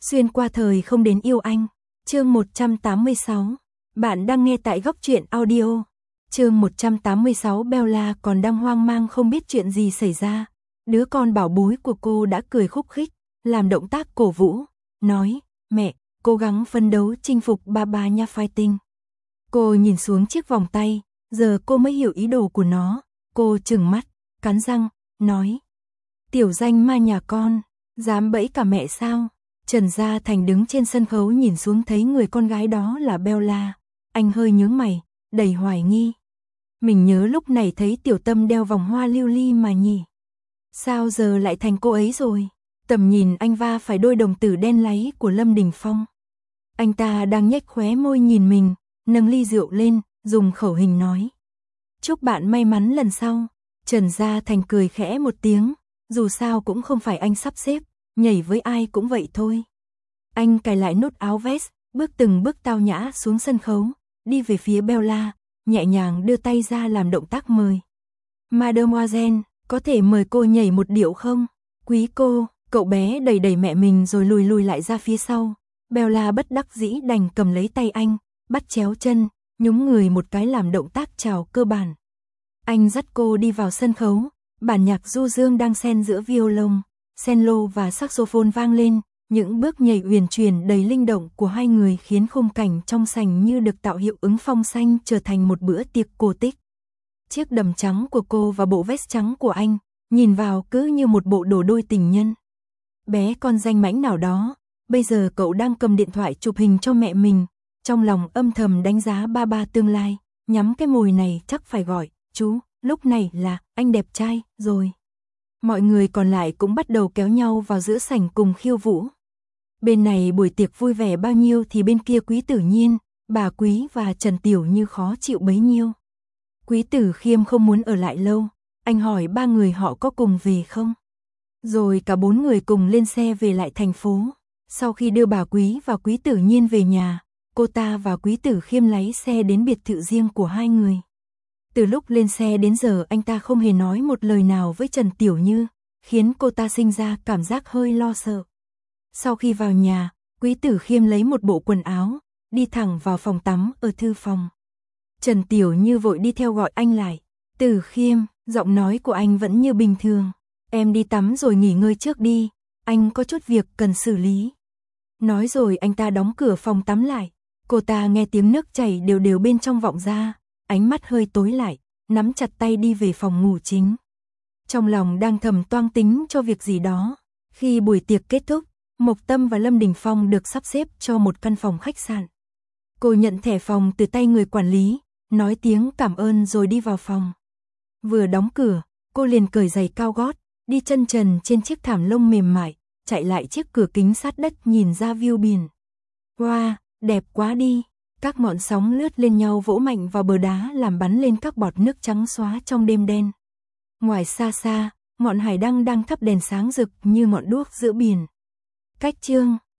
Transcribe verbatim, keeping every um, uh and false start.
Xuyên qua thời không đến yêu anh. Chương một trăm tám mươi sáu. Bạn đang nghe tại Góc Truyện Audio. Chương một trăm tám mươi sáu. Bella còn đang hoang mang không biết chuyện gì xảy ra. Đứa con bảo bối của cô đã cười khúc khích, làm động tác cổ vũ, nói, mẹ, cố gắng phấn đấu chinh phục ba ba nha fighting. Cô nhìn xuống chiếc vòng tay, giờ cô mới hiểu ý đồ của nó. Cô trừng mắt, cắn răng, nói, tiểu danh ma nhà con, dám bẫy cả mẹ sao? Trần Gia Thành đứng trên sân khấu nhìn xuống thấy người con gái đó là Bella. Anh hơi nhướng mày, đầy hoài nghi. Mình nhớ lúc này thấy Tiểu Tâm đeo vòng hoa lưu ly mà nhỉ. Sao giờ lại thành cô ấy rồi? Tầm nhìn anh va phải đôi đồng tử đen láy của Lâm Đình Phong. Anh ta đang nhếch khóe môi nhìn mình, nâng ly rượu lên, dùng khẩu hình nói. Chúc bạn may mắn lần sau. Trần Gia Thành cười khẽ một tiếng, dù sao cũng không phải anh sắp xếp, nhảy với ai cũng vậy thôi. Anh cài lại nút áo vest, bước từng bước tao nhã xuống sân khấu, đi về phía Bella, nhẹ nhàng đưa tay ra làm động tác mời. Mademoiselle, có thể mời cô nhảy một điệu không? Quý cô, cậu bé đẩy đẩy mẹ mình rồi lùi lùi lại ra phía sau. Bella bất đắc dĩ đành cầm lấy tay anh, bắt chéo chân, nhúng người một cái làm động tác chào cơ bản. Anh dắt cô đi vào sân khấu, bản nhạc du dương đang xen giữa violon, cello và saxophone vang lên, những bước nhảy uyển chuyển đầy linh động của hai người khiến khung cảnh trong sảnh như được tạo hiệu ứng phong xanh trở thành một bữa tiệc cổ tích. Chiếc đầm trắng của cô và bộ vest trắng của anh, nhìn vào cứ như một bộ đồ đôi tình nhân. Bé con danh mãnh nào đó, bây giờ cậu đang cầm điện thoại chụp hình cho mẹ mình, trong lòng âm thầm đánh giá ba ba tương lai, nhắm cái mồi này chắc phải gọi, chú, lúc này là, anh đẹp trai, rồi. Mọi người còn lại cũng bắt đầu kéo nhau vào giữa sảnh cùng khiêu vũ. Bên này buổi tiệc vui vẻ bao nhiêu thì bên kia Quý Tử Nhiên, bà Quý và Trần Tiểu Như khó chịu bấy nhiêu. Quý Tử Khiêm không muốn ở lại lâu, anh hỏi ba người họ có cùng về không. Rồi cả bốn người cùng lên xe về lại thành phố. Sau khi đưa bà Quý và Quý Tử Nhiên về nhà, cô ta và Quý Tử Khiêm lái xe đến biệt thự riêng của hai người. Từ lúc lên xe đến giờ anh ta không hề nói một lời nào với Trần Tiểu Như, khiến cô ta sinh ra cảm giác hơi lo sợ. Sau khi vào nhà, Quý Tử Khiêm lấy một bộ quần áo, đi thẳng vào phòng tắm ở thư phòng. Trần Tiểu Như vội đi theo gọi anh lại. Tử Khiêm, giọng nói của anh vẫn như bình thường. Em đi tắm rồi nghỉ ngơi trước đi, anh có chút việc cần xử lý. Nói rồi anh ta đóng cửa phòng tắm lại. Cô ta nghe tiếng nước chảy đều đều bên trong vọng ra, ánh mắt hơi tối lại, nắm chặt tay đi về phòng ngủ chính. Trong lòng đang thầm toang tính cho việc gì đó. Khi buổi tiệc kết thúc, Mộc Tâm và Lâm Đình Phong được sắp xếp cho một căn phòng khách sạn. Cô nhận thẻ phòng từ tay người quản lý, nói tiếng cảm ơn rồi đi vào phòng. Vừa đóng cửa, cô liền cởi giày cao gót, đi chân trần trên chiếc thảm lông mềm mại, chạy lại chiếc cửa kính sát đất nhìn ra view biển. Wow, đẹp quá đi. Các ngọn sóng lướt lên nhau vỗ mạnh vào bờ đá làm bắn lên các bọt nước trắng xóa trong đêm đen. Ngoài xa xa, ngọn hải đăng đang thắp đèn sáng rực như ngọn đuốc giữa biển. Cách chương